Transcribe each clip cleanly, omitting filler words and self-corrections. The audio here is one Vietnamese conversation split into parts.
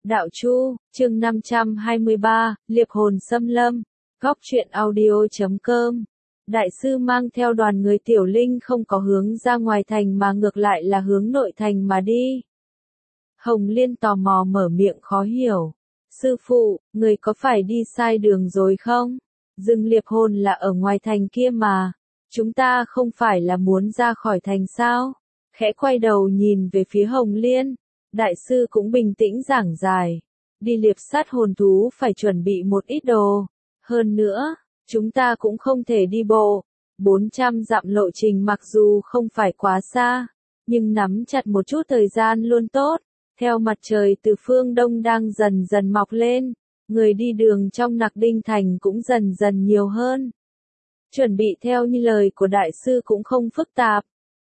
Đạo Chu, chương 523, Liệp hồn xâm lâm, góc truyện audio.com. Đại sư mang theo đoàn người Tiểu Linh không có hướng ra ngoài thành mà ngược lại là hướng nội thành mà đi. Hồng Liên tò mò mở miệng khó hiểu. Sư phụ, người có phải đi sai đường rồi không? Rừng liệp hồn là ở ngoài thành kia mà. Chúng ta không phải là muốn ra khỏi thành sao? Khẽ quay đầu nhìn về phía Hồng Liên. Đại sư cũng bình tĩnh giảng giải. Đi liệp sát hồn thú phải chuẩn bị một ít đồ. Hơn nữa, chúng ta cũng không thể đi bộ. 400 dặm lộ trình mặc dù không phải quá xa, nhưng nắm chặt một chút thời gian luôn tốt. Theo mặt trời từ phương đông đang dần dần mọc lên, người đi đường trong Nặc Đinh Thành cũng dần dần nhiều hơn. Chuẩn bị theo như lời của đại sư cũng không phức tạp.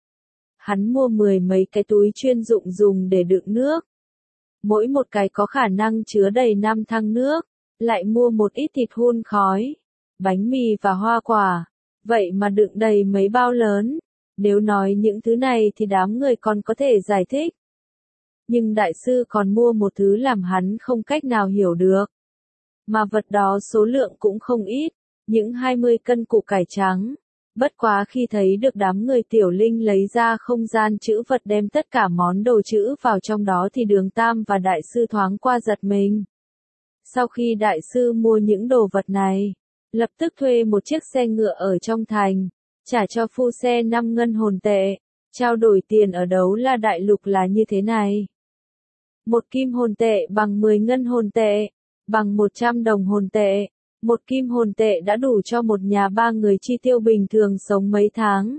Hắn mua 10 mấy cái túi chuyên dụng dùng để đựng nước. Mỗi một cái có khả năng chứa đầy 5 thang nước, lại mua một ít thịt hun khói, bánh mì và hoa quả. Vậy mà đựng đầy mấy bao lớn. Nếu nói những thứ này thì đám người còn có thể giải thích. Nhưng đại sư còn mua một thứ làm hắn không cách nào hiểu được. Mà vật đó số lượng cũng không ít, những 20 cân củ cải trắng. Bất quá khi thấy được đám người Tiểu Linh lấy ra không gian trữ vật đem tất cả món đồ trữ vào trong đó thì Đường Tam và đại sư thoáng qua giật mình. Sau khi đại sư mua những đồ vật này, lập tức thuê một chiếc xe ngựa ở trong thành, trả cho phu xe 5 ngân hồn tệ, trao đổi tiền ở Đấu La Đại Lục là như thế này. 1 kim hồn tệ bằng 10 ngân hồn tệ, bằng 100 đồng hồn tệ. 1 kim hồn tệ đã đủ cho một nhà 3 người chi tiêu bình thường sống mấy tháng.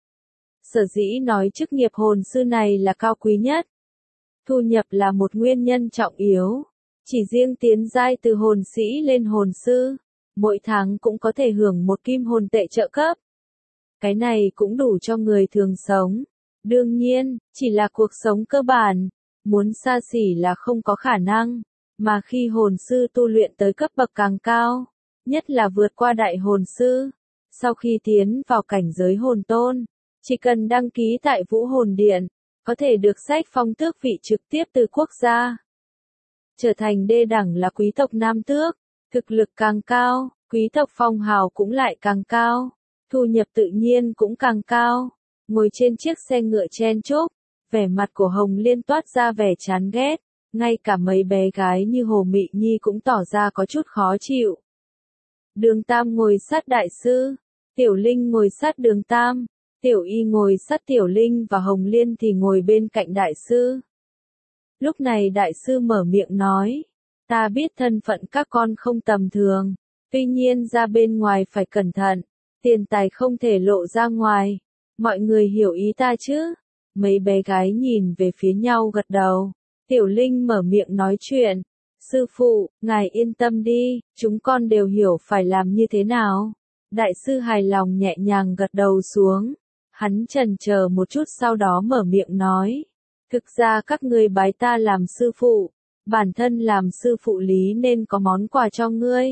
Sở dĩ nói chức nghiệp hồn sư này là cao quý nhất. Thu nhập là một nguyên nhân trọng yếu. Chỉ riêng tiến giai từ hồn sĩ lên hồn sư, mỗi tháng cũng có thể hưởng 1 kim hồn tệ trợ cấp. Cái này cũng đủ cho người thường sống. Đương nhiên, chỉ là cuộc sống cơ bản, muốn xa xỉ là không có khả năng. Mà khi hồn sư tu luyện tới cấp bậc càng cao, nhất là vượt qua đại hồn sư, sau khi tiến vào cảnh giới hồn tôn, chỉ cần đăng ký tại Vũ Hồn Điện, có thể được sách phong tước vị trực tiếp từ quốc gia. Trở thành đê đẳng là quý tộc nam tước, thực lực càng cao, quý tộc phong hào cũng lại càng cao, thu nhập tự nhiên cũng càng cao. Ngồi trên chiếc xe ngựa chen chúc, vẻ mặt của Hồng Liên toát ra vẻ chán ghét, ngay cả mấy bé gái như Hồ Mị Nhi cũng tỏ ra có chút khó chịu. Đường Tam ngồi sát đại sư, Tiểu Linh ngồi sát Đường Tam, Tiểu Y ngồi sát Tiểu Linh và Hồng Liên thì ngồi bên cạnh đại sư. Lúc này đại sư mở miệng nói, ta biết thân phận các con không tầm thường, tuy nhiên ra bên ngoài phải cẩn thận, tiền tài không thể lộ ra ngoài, mọi người hiểu ý ta chứ? Mấy bé gái nhìn về phía nhau gật đầu, Tiểu Linh mở miệng nói chuyện. Sư phụ, ngài yên tâm đi, chúng con đều hiểu phải làm như thế nào. Đại sư hài lòng nhẹ nhàng gật đầu xuống. Hắn chần chờ một chút sau đó mở miệng nói. Thực ra các ngươi bái ta làm sư phụ, bản thân làm sư phụ lý nên có món quà cho ngươi.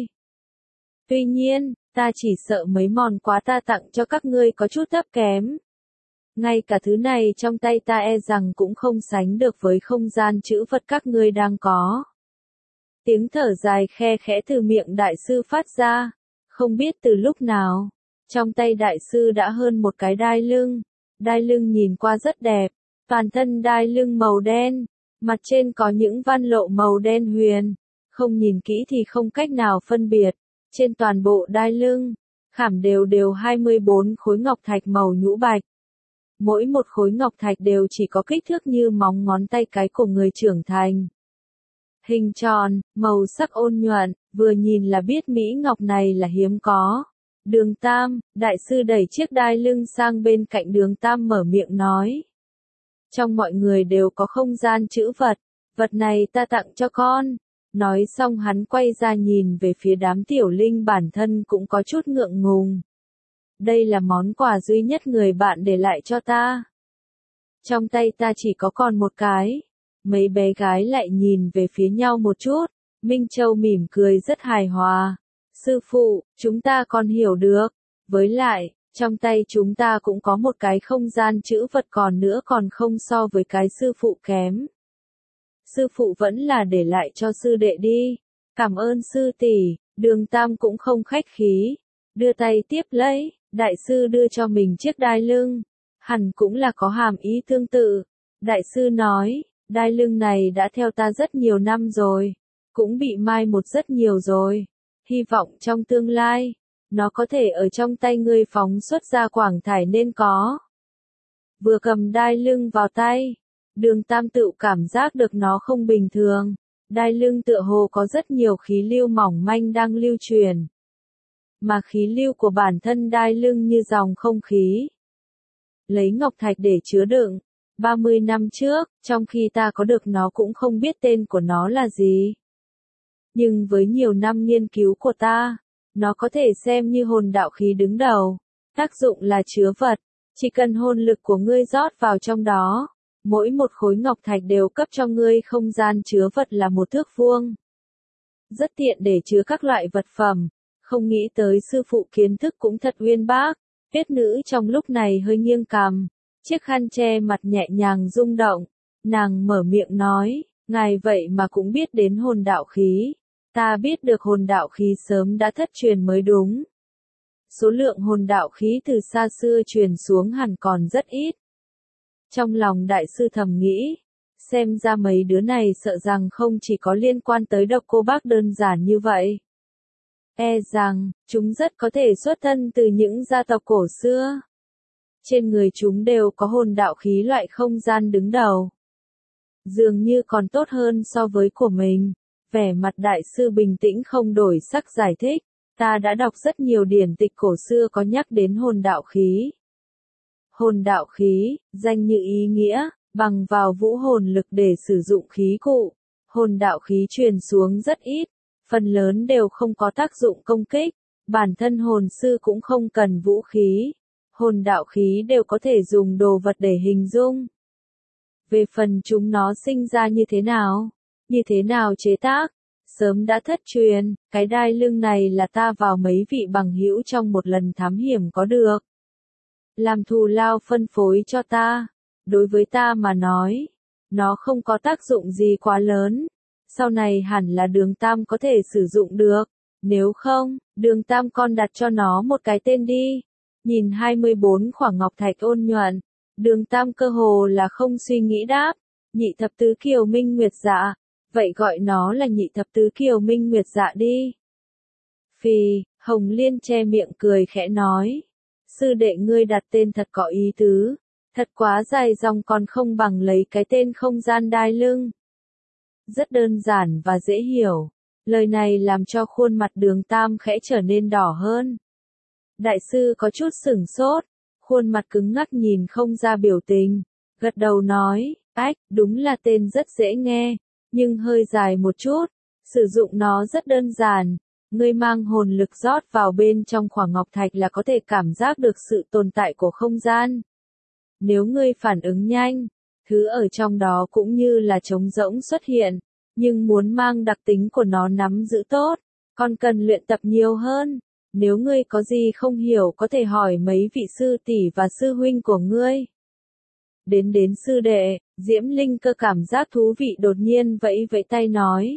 Tuy nhiên, ta chỉ sợ mấy món quà ta tặng cho các ngươi có chút thấp kém. Ngay cả thứ này trong tay ta e rằng cũng không sánh được với không gian trữ vật các ngươi đang có. Tiếng thở dài khe khẽ từ miệng đại sư phát ra, không biết từ lúc nào, trong tay đại sư đã hơn một cái đai lưng nhìn qua rất đẹp, toàn thân đai lưng màu đen, mặt trên có những văn lộ màu đen huyền, không nhìn kỹ thì không cách nào phân biệt, trên toàn bộ đai lưng, khảm đều 24 khối ngọc thạch màu nhũ bạch. Mỗi một khối ngọc thạch đều chỉ có kích thước như móng ngón tay cái của người trưởng thành. Hình tròn, màu sắc ôn nhuận, vừa nhìn là biết mỹ ngọc này là hiếm có. Đường Tam, đại sư đẩy chiếc đai lưng sang bên cạnh Đường Tam mở miệng nói. Trong mọi người đều có không gian trữ vật, vật này ta tặng cho con. Nói xong hắn quay ra nhìn về phía đám Tiểu Linh bản thân cũng có chút ngượng ngùng. Đây là món quà duy nhất người bạn để lại cho ta. Trong tay ta chỉ có còn một cái. Mấy bé gái lại nhìn về phía nhau một chút, Minh Châu mỉm cười rất hài hòa. Sư phụ, chúng ta còn hiểu được. Với lại, trong tay chúng ta cũng có một cái không gian trữ vật còn nữa còn không so với cái sư phụ kém. sư phụ vẫn là để lại cho sư đệ đi. Cảm ơn sư tỷ, Đường Tam cũng không khách khí, đưa tay tiếp lấy, đại sư đưa cho mình chiếc đai lưng, hẳn cũng là có hàm ý tương tự. Đại sư nói, đai lưng này đã theo ta rất nhiều năm rồi, cũng bị mai một rất nhiều rồi, hy vọng trong tương lai, nó có thể ở trong tay ngươi phóng xuất ra quảng thải nên có. Vừa cầm đai lưng vào tay, Đường Tam tự cảm giác được nó không bình thường, đai lưng tựa hồ có rất nhiều khí lưu mỏng manh đang lưu truyền. Mà khí lưu của bản thân đai lưng như dòng không khí. Lấy ngọc thạch để chứa đựng, 30 năm trước, trong khi ta có được nó cũng không biết tên của nó là gì. Nhưng với nhiều năm nghiên cứu của ta, nó có thể xem như hồn đạo khí đứng đầu, tác dụng là chứa vật, chỉ cần hồn lực của ngươi rót vào trong đó, mỗi một khối ngọc thạch đều cấp cho ngươi không gian chứa vật là 1 thước vuông. Rất tiện để chứa các loại vật phẩm, không nghĩ tới sư phụ kiến thức cũng thật uyên bác. Tuyết nữ trong lúc này hơi nghiêng cằm, chiếc khăn che mặt nhẹ nhàng rung động, nàng mở miệng nói, ngài vậy mà cũng biết đến hồn đạo khí, ta biết được hồn đạo khí sớm đã thất truyền mới đúng. Số lượng hồn đạo khí từ xa xưa truyền xuống hẳn còn rất ít. Trong lòng đại sư thầm nghĩ, xem ra mấy đứa này sợ rằng không chỉ có liên quan tới độc cô bác đơn giản như vậy. E rằng, chúng rất có thể xuất thân từ những gia tộc cổ xưa. Trên người chúng đều có hồn đạo khí loại không gian đứng đầu. Dường như còn tốt hơn so với của mình. Vẻ mặt đại sư bình tĩnh không đổi sắc giải thích. Ta đã đọc rất nhiều điển tịch cổ xưa có nhắc đến hồn đạo khí. Hồn đạo khí, danh như ý nghĩa, bằng vào vũ hồn lực để sử dụng khí cụ. Hồn đạo khí truyền xuống rất ít. Phần lớn đều không có tác dụng công kích, bản thân hồn sư cũng không cần vũ khí, hồn đạo khí đều có thể dùng đồ vật để hình dung. Về phần chúng nó sinh ra như thế nào chế tác, sớm đã thất truyền, cái đai lưng này là ta vào mấy vị bằng hữu trong một lần thám hiểm có được. Làm thù lao phân phối cho ta, đối với ta mà nói, nó không có tác dụng gì quá lớn. Sau này hẳn là Đường Tam có thể sử dụng được, nếu không, Đường Tam con đặt cho nó một cái tên đi. Nhìn 24 khoảng ngọc thạch ôn nhuận, Đường Tam cơ hồ là không suy nghĩ đáp, nhị thập tứ kiều minh nguyệt dạ, vậy gọi nó là nhị thập tứ kiều minh nguyệt dạ đi. Phì, Hồng Liên che miệng cười khẽ nói, sư đệ ngươi đặt tên thật có ý tứ, thật quá dài dòng còn không bằng lấy cái tên không gian đai lưng. Rất đơn giản và dễ hiểu. Lời này làm cho khuôn mặt Đường Tam khẽ trở nên đỏ hơn. Đại sư có chút sửng sốt, khuôn mặt cứng ngắc nhìn không ra biểu tình, gật đầu nói, ách, đúng là tên rất dễ nghe, nhưng hơi dài một chút, sử dụng nó rất đơn giản, ngươi mang hồn lực rót vào bên trong khoảng ngọc thạch là có thể cảm giác được sự tồn tại của không gian. Nếu ngươi phản ứng nhanh, thứ ở trong đó cũng như là trống rỗng xuất hiện, nhưng muốn mang đặc tính của nó nắm giữ tốt, còn cần luyện tập nhiều hơn. Nếu ngươi có gì không hiểu có thể hỏi mấy vị sư tỷ và sư huynh của ngươi. Đến sư đệ, Diễm Linh Cơ cảm giác thú vị đột nhiên vẫy vẫy tay nói.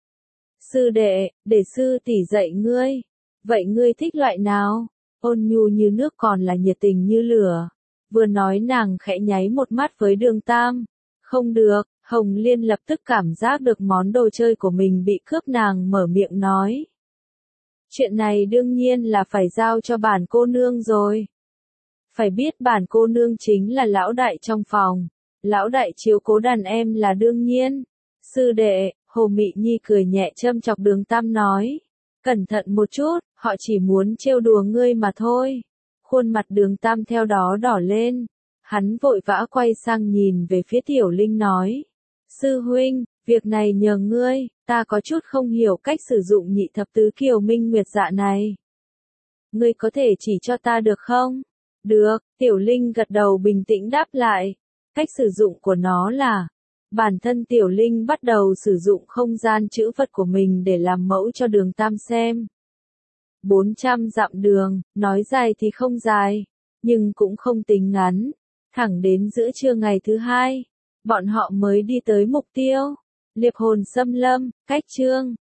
Sư đệ, để sư tỷ dạy ngươi. Vậy ngươi thích loại nào? Ôn nhu như nước còn là nhiệt tình như lửa. Vừa nói nàng khẽ nháy một mắt với Đường Tam. Không được, Hồng Liên lập tức cảm giác được món đồ chơi của mình bị cướp, nàng mở miệng nói. Chuyện này đương nhiên là phải giao cho bản cô nương rồi. Phải biết bản cô nương chính là lão đại trong phòng. Lão đại chiếu cố đàn em là đương nhiên. Sư đệ, Hồ Mị Nhi cười nhẹ châm chọc Đường Tam nói. Cẩn thận một chút, họ chỉ muốn trêu đùa ngươi mà thôi. Khuôn mặt Đường Tam theo đó đỏ lên. Hắn vội vã quay sang nhìn về phía Tiểu Linh nói. Sư huynh, việc này nhờ ngươi, ta có chút không hiểu cách sử dụng nhị thập tứ kiều minh nguyệt dạ này. Ngươi có thể chỉ cho ta được không? Được, Tiểu Linh gật đầu bình tĩnh đáp lại. Cách sử dụng của nó là, bản thân Tiểu Linh bắt đầu sử dụng không gian chữ vật của mình để làm mẫu cho Đường Tam xem. 400 dặm đường, nói dài thì không dài, nhưng cũng không tính ngắn. Thẳng đến giữa trưa ngày thứ hai, bọn họ mới đi tới mục tiêu. Liệp hồn xâm lâm, cách chương